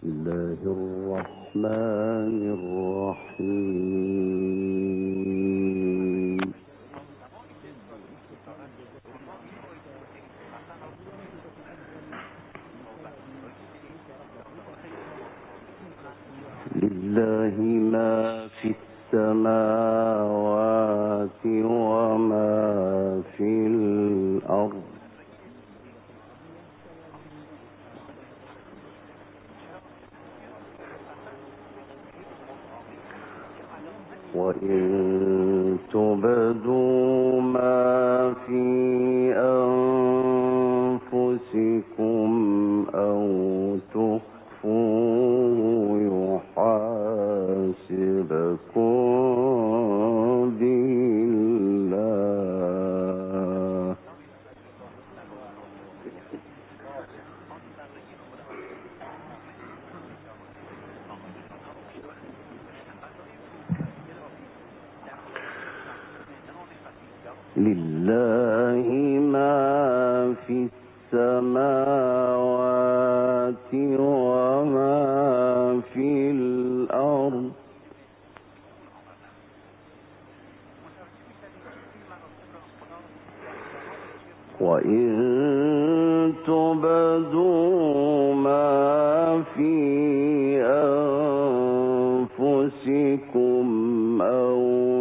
الله الرحمن الرحيم. لله ما في السماوات وما في الأرض وإن تبدوا ما في أنفسكم أو تخفوه يحاسبكم به الله. لله ما في السماوات وما في الأرض وإن تبدوا ما في أنفسكم أو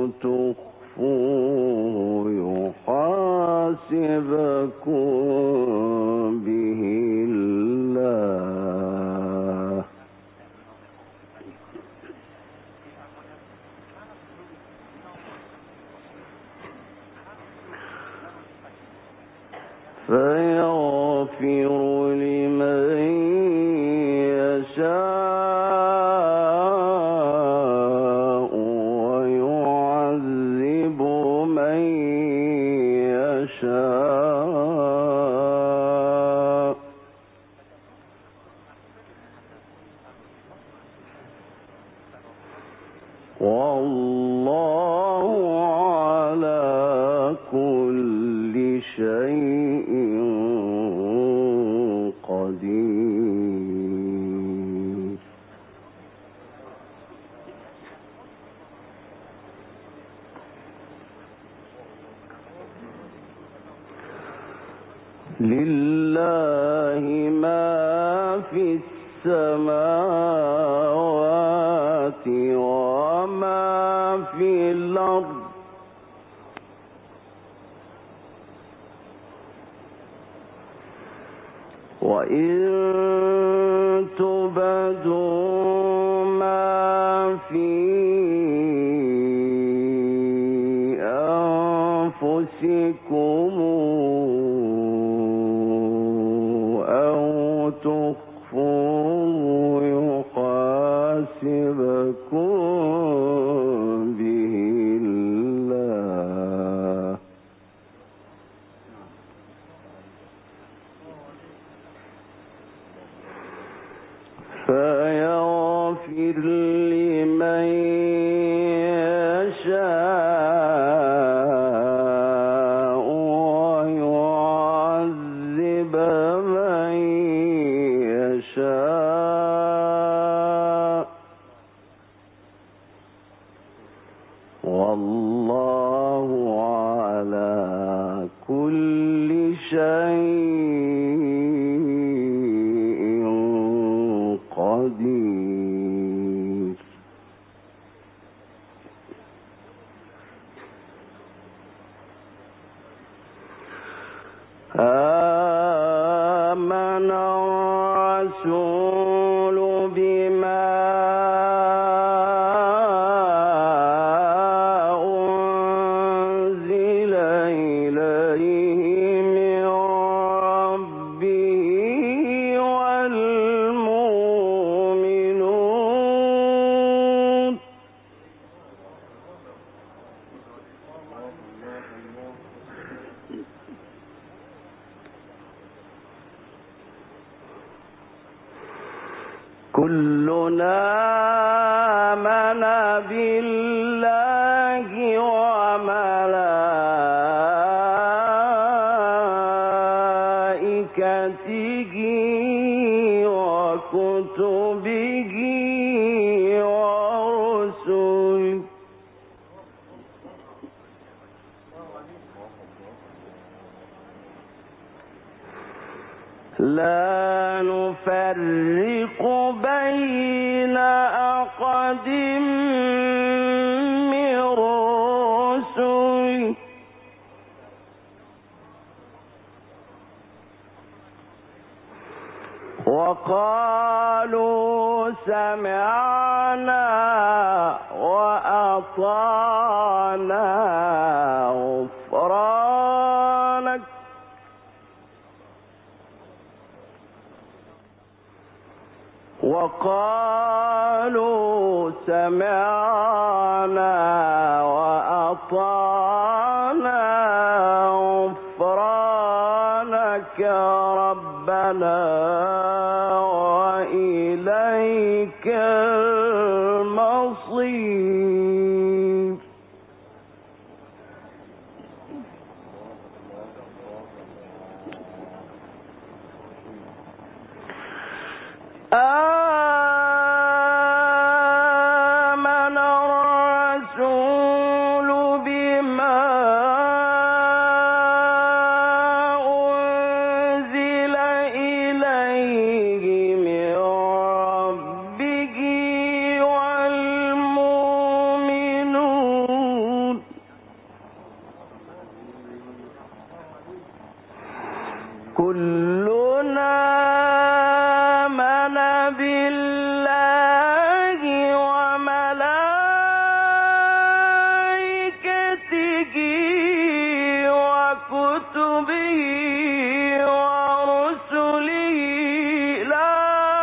تخفوه يحاسبكم به الله. فيغفر لمن يشاء ويعذب من يشاء والله على كل شيء قدير. لله ما في السماوات وما في الأرض وإن تبدوا ما في أنفسكم أو تخفوه يحاسبكم به الله. فيغفر لمن يشاء ويعذب من يشاء والله على كل شيء قدير. آمن الرسول بما أنزل إليه من ربه والمؤمنون كلنا آمن بالله وملائكته وملائكته وكتبه ورسله لا نفرق بين أحد من رسله وقالوا سمعنا وأطعنا غفرانك وقالوا سمعنا وأطعنا غفرانك ربنا وإليك المصير آمن الرسول بما أنزل إليه من ربه والمؤمنون كلنا بالله وملائكته وكتبه ورسله لا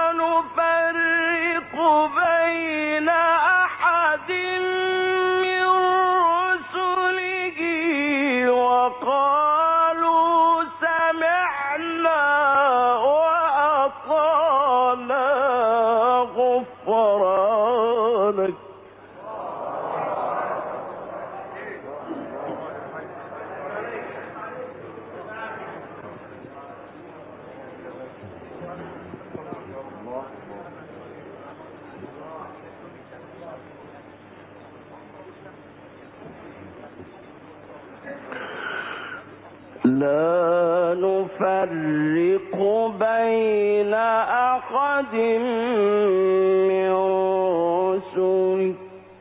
نفرق بين أحد من رسله وقالوا سمعنا وأطعنا غفرانك لا نفرق بين أحد من رسله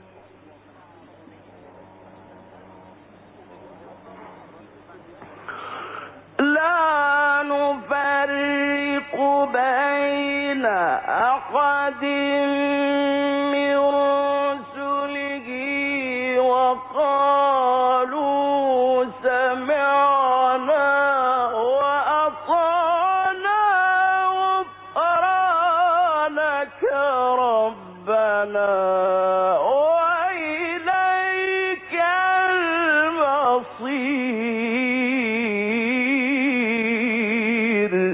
لا نفرق بين أحد من رسله وقالوا سمعنا وأطعنا غفرانك ربنا وإليك المصير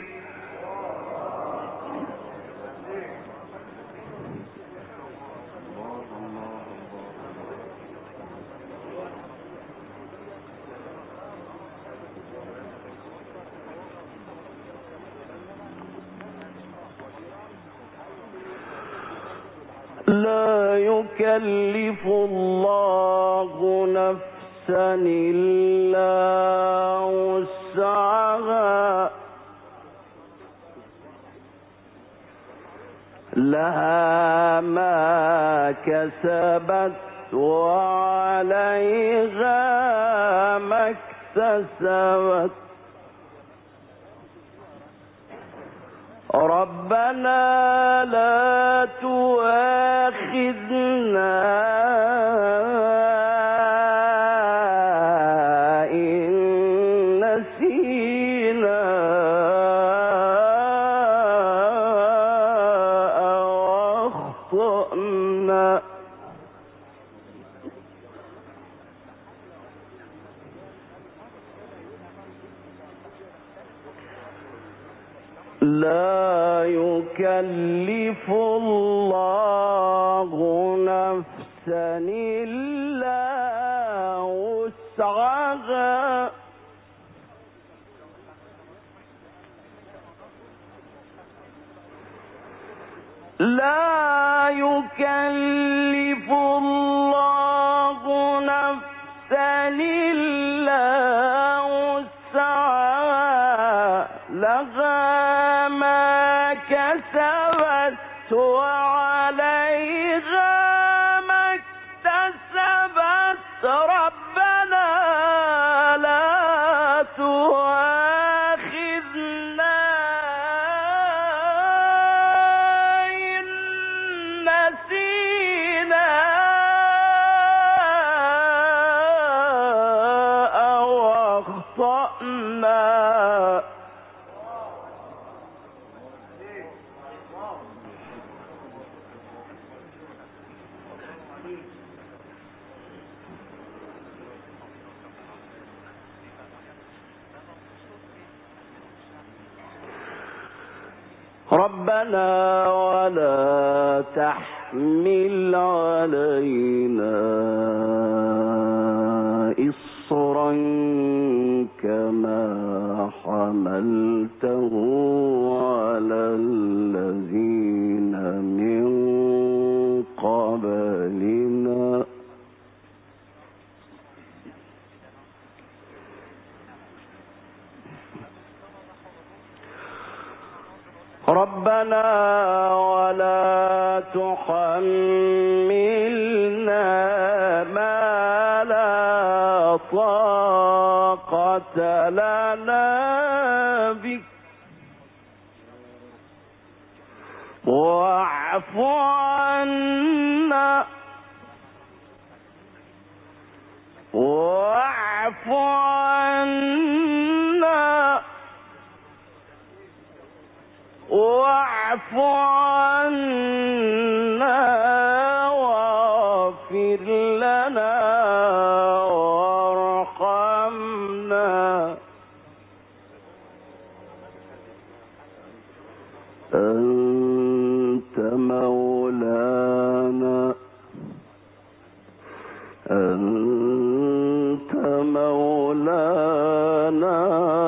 لا يكلف الله نفسا إلا وسعها لها ما كسبت وعليها ما اكتسبت ربنا لا تؤاخذنا إن نسينا أو أخطأنا لا يكلف الله نفسا إلا وسعها لا يكلف الله نفسا إلا وسعها لها ما كسبت وعليها ما اكتسبت ربنا لا تؤاخذنا إن نسينا أو أخطأنا. ربنا ولا تحمل علينا إصرا كما حملته على الذين من قبلنا ربنا ولا تحملنا ما لا طاقة لنا به واعف عنا واعف عنا واعف عنا واغفر لنا وارحمنا أنت مولانا أنت مولانا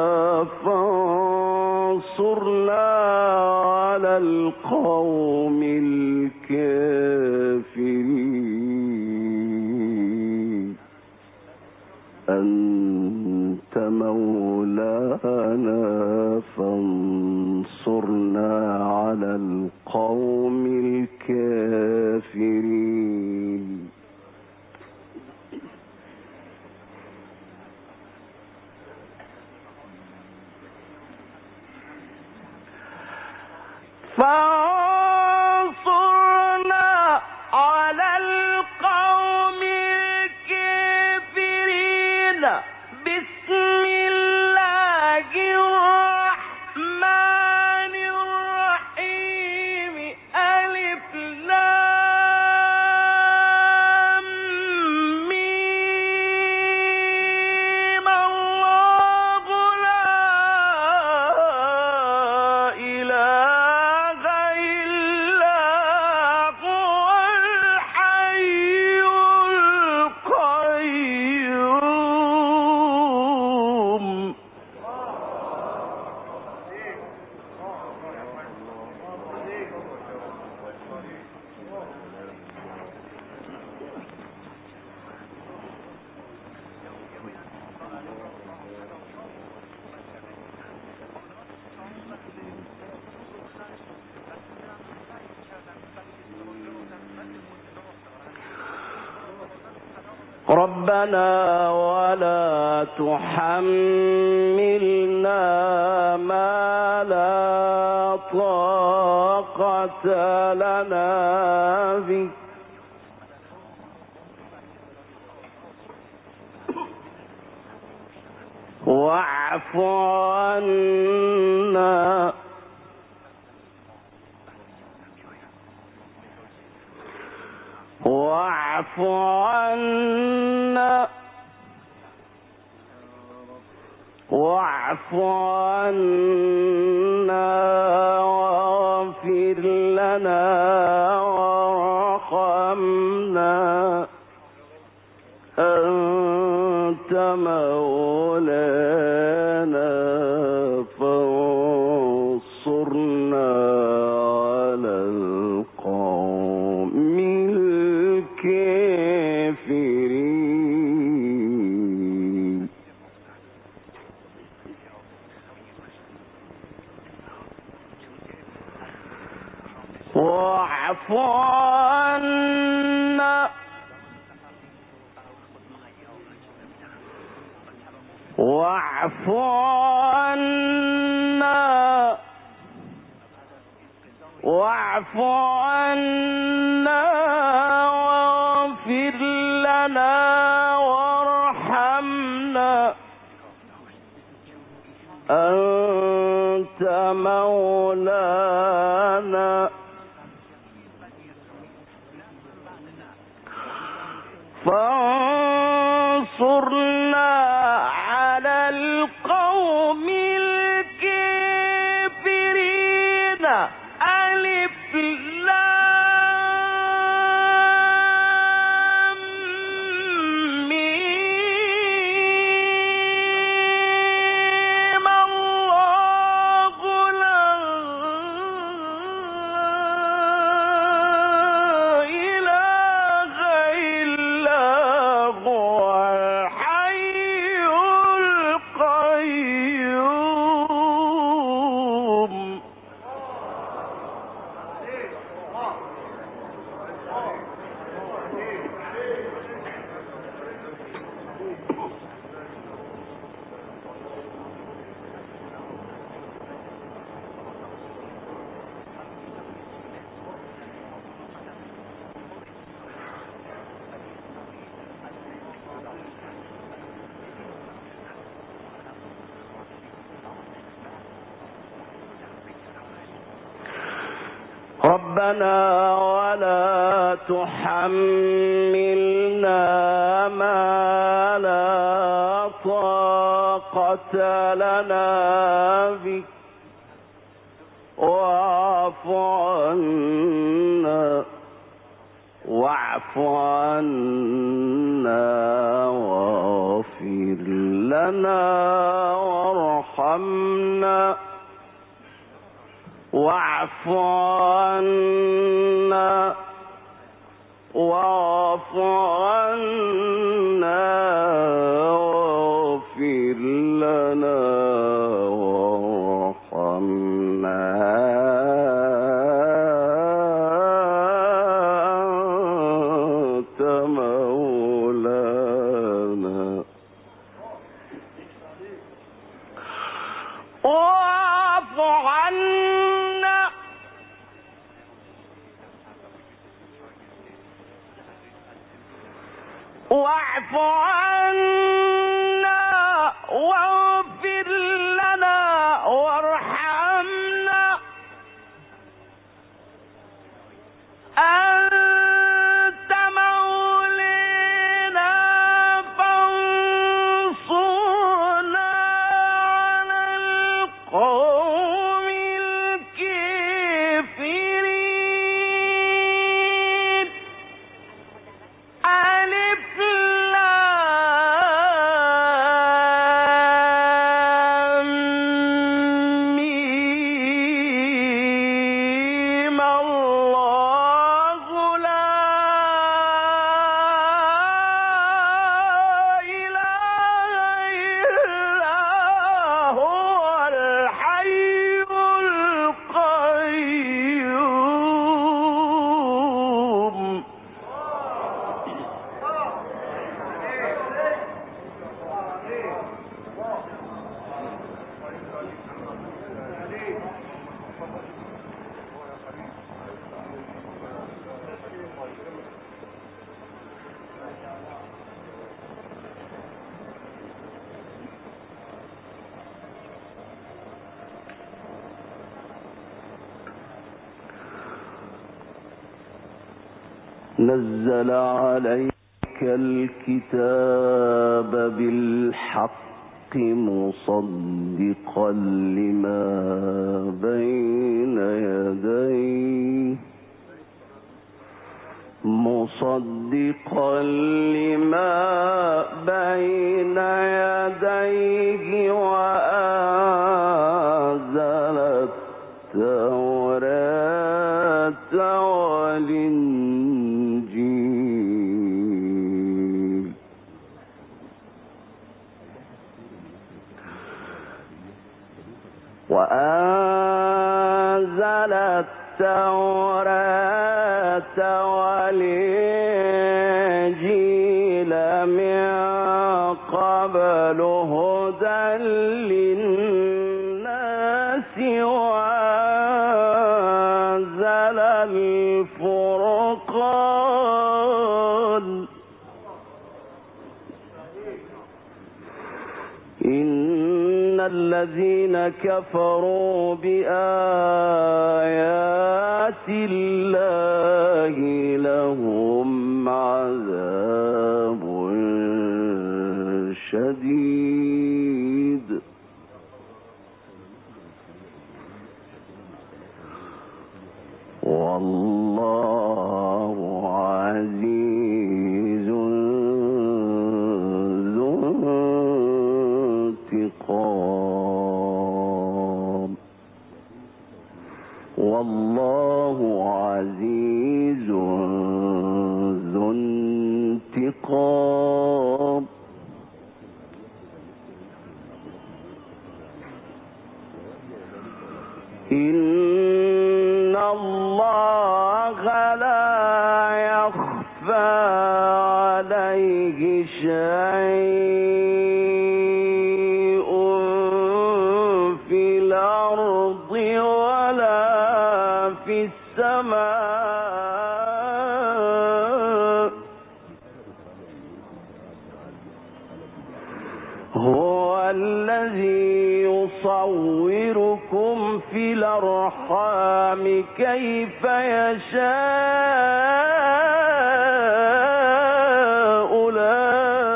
فانصرنا على القوم الكافرين أنت مولانا فانصرنا على القوم الكافرين. فانصرنا على القوم الكافرين. بسم الله الرحمن الرحيم. ألف لام ميم. الله لا إله إلا هو الحي القيوم. ربنا ولا تحملنا ما لا طاقة لنا به واعف عنا واعف عنا واعف عنا واغفر لنا وارحمنا أنت مولانا فانصرنا على واعف عنا واعف عنا واعف عنا واغفر لنا وارحمنا أنت مولانا فانصرنا على القوم الكافرين. ألف لام ميم. الله لا إله إلا هو الحي القيوم. ربنا ولا تحملنا ما لا طاقة لنا به واعف عنا واغفر لنا وارحمنا واعف عنا واعف عنا واغفر لنا وارحمنا أنت مولانا واعف عنا واعف عنا واغفر لنا وارحمنا أنت مولانا فانصرنا على القوم الكافرين. ألف لام ميم. الله لا إله إلا هو الحي القيوم. نزل عليك الكتاب بالحق مصدقا لما بين يديه وأنزل التوراة والإنجيل وأنزل التوراة والإنجيل من قبل هدى للناس وأنزل الفرقان إن الذين كفروا بآيات الله لهم عذاب شديد والله عزيز ذو انتقام والله عزيز ذو انتقام إن الله لا يخفى عليه شيء في الأرض ولا في السماء هو الذي يصوركم في الأرحام كيف يشاء لا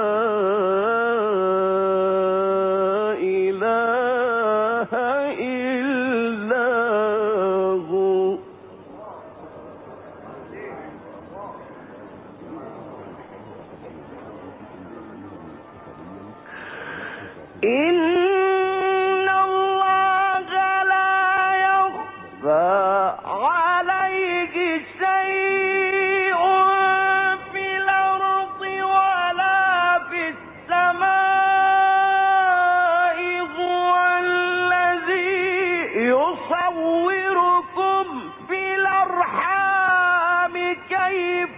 إله إلا هو إن الله لا يخفى عليه شيء في الأرض ولا في السماء هو الذي يصوركم في الأرحام كيف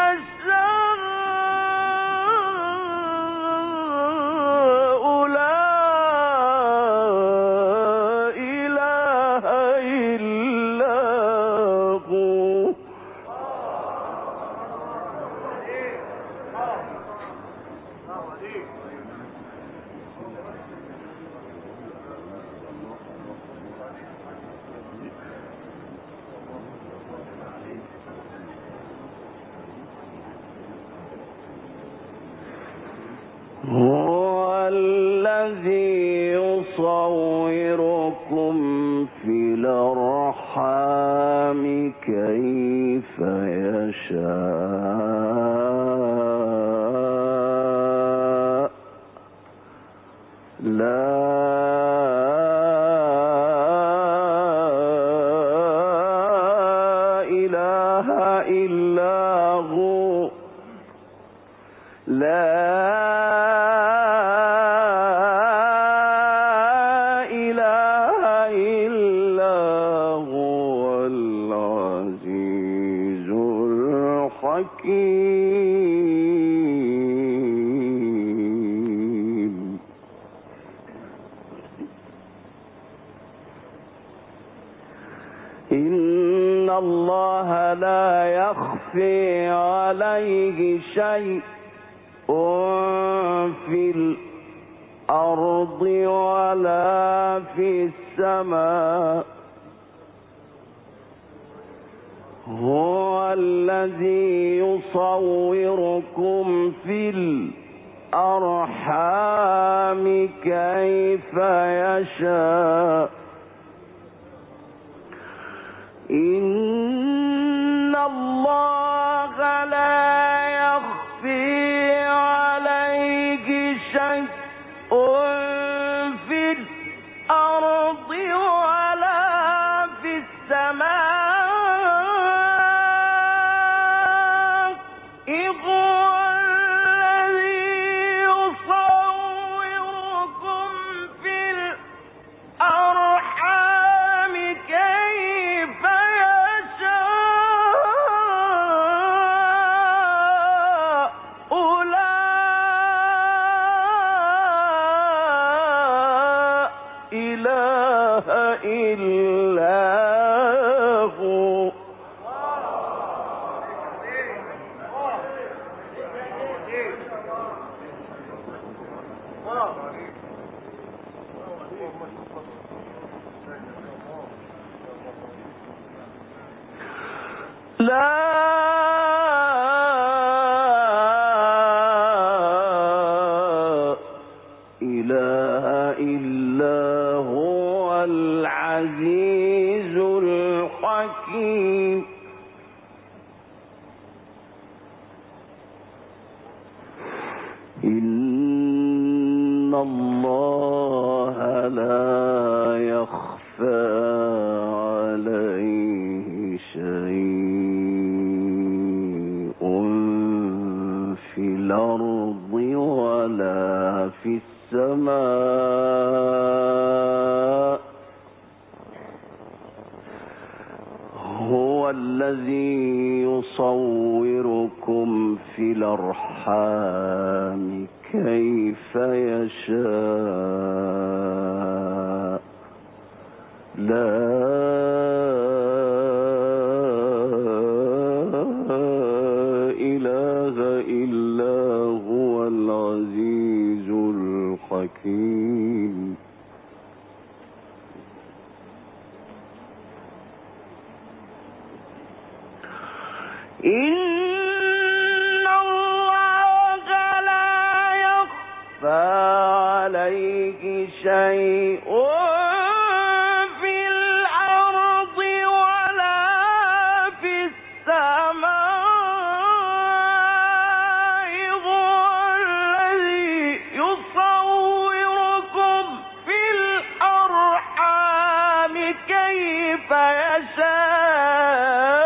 هو الذي يصوركم في الأرحام كيف يشاء لا إله إلا هو لا حكيم إن الله لا يخفي عليه شيء في الأرض ولا في السماء هو الذي يصوركم في الأرحام كيف يشاء إن الله لا يخفي عليه شيء في الأرض ولا في السماء كيف يشاء إلا هو. لا إله إلا هو العزيز الحكيم. إن الله لا يخفى عليه شيء في الأرض ولا في السماء. هو الذي يصوركم في الأرحام كيف يشاء. لا إله إلا هو العزيز الحكيم. إن الله لا يخفى عليه شيء في الأرض ولا في السماء. هو الذي يصوركم في الأرحام كيف يشاء.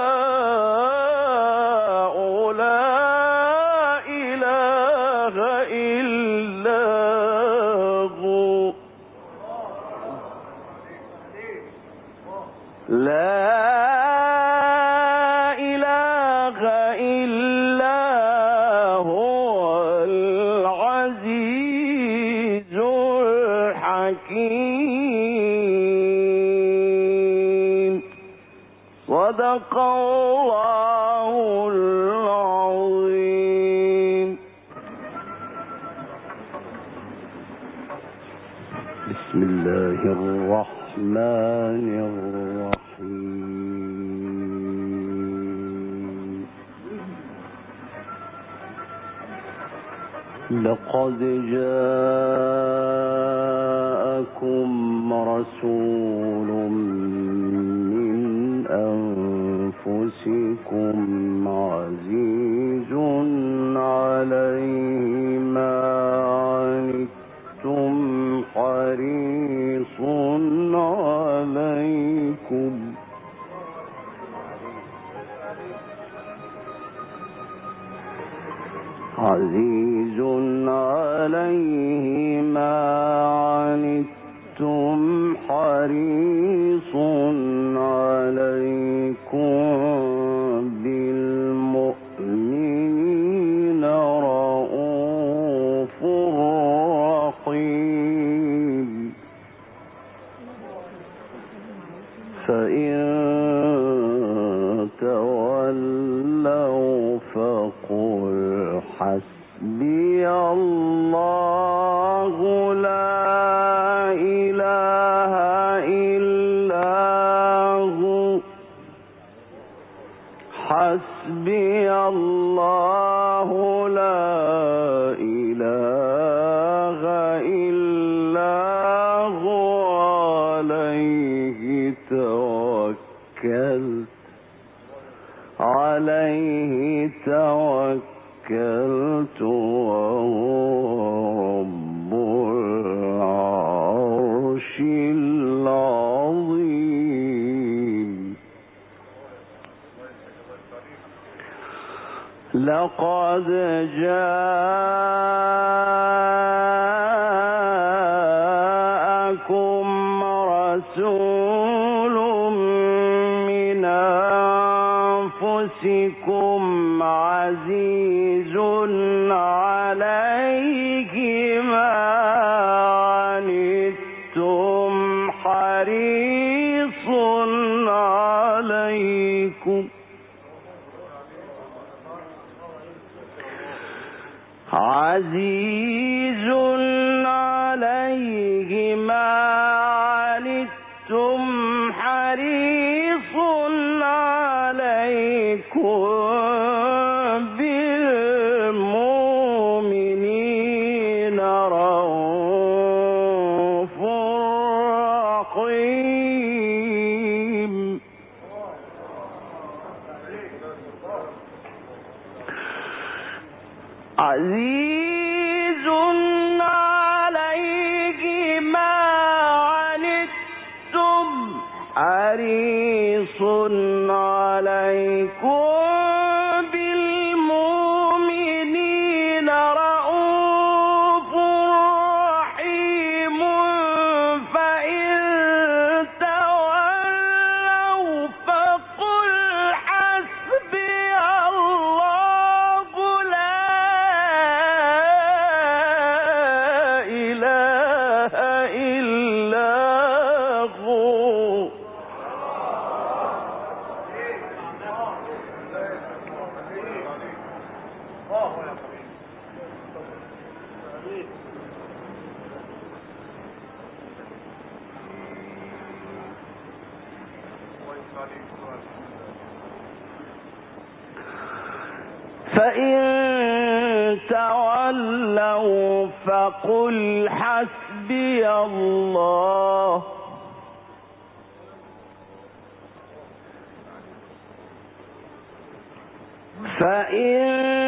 لا إله إلا هو العزيز الحكيم. صدق الله العظيم. بسم الله الرحمن الرحيم. لقد جاءكم رسول من أنفسكم عزيز عليه ما عنتم حريص عليكم عزيز عليه ما عنتم حريص عليكم بالمؤمنين رؤوف رحيم. فإن تولوا فقل حسبي الله لا إله إلا هو. حسبي الله لا إله إلا هو عليه توكلت وهو رب العرش العظيم. لقد جاءكم رسول من أنفسكم عزيز عليه ما عنتم حريص عليكم بالمؤمنين رءوف رحيم. عزيز عليه ما عنتم حريص عليكم بالمؤمنين رءوف رحيم. فإن تولوا فقل حسبي الله لا إله إلا هو. فإن تولوا فقل حسبي الله فإن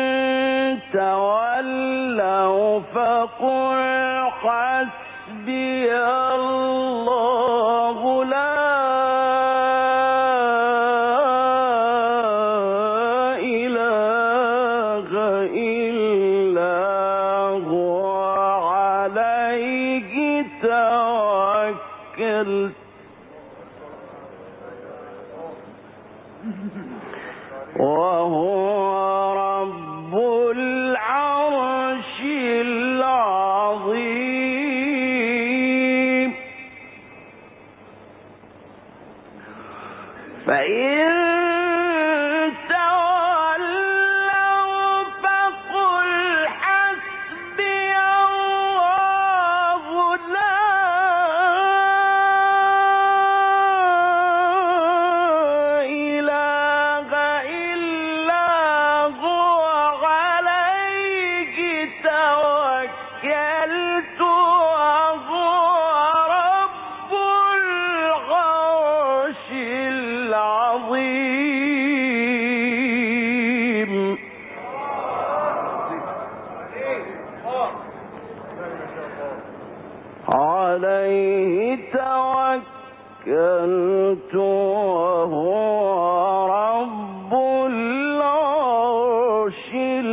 تولوا فقل حسبي الله لا إله إلا هو عليه توكلت وهو رب العرش العظيم. فإن تولوا فقل حسبي الله لا إله إلا هو عليه توكلت وهو رب العرش العظيم. عليه توكلت وهو رب العرش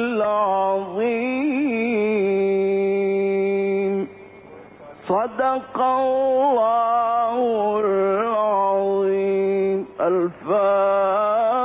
العظيم. صدق الله العظيم. الفاتحة.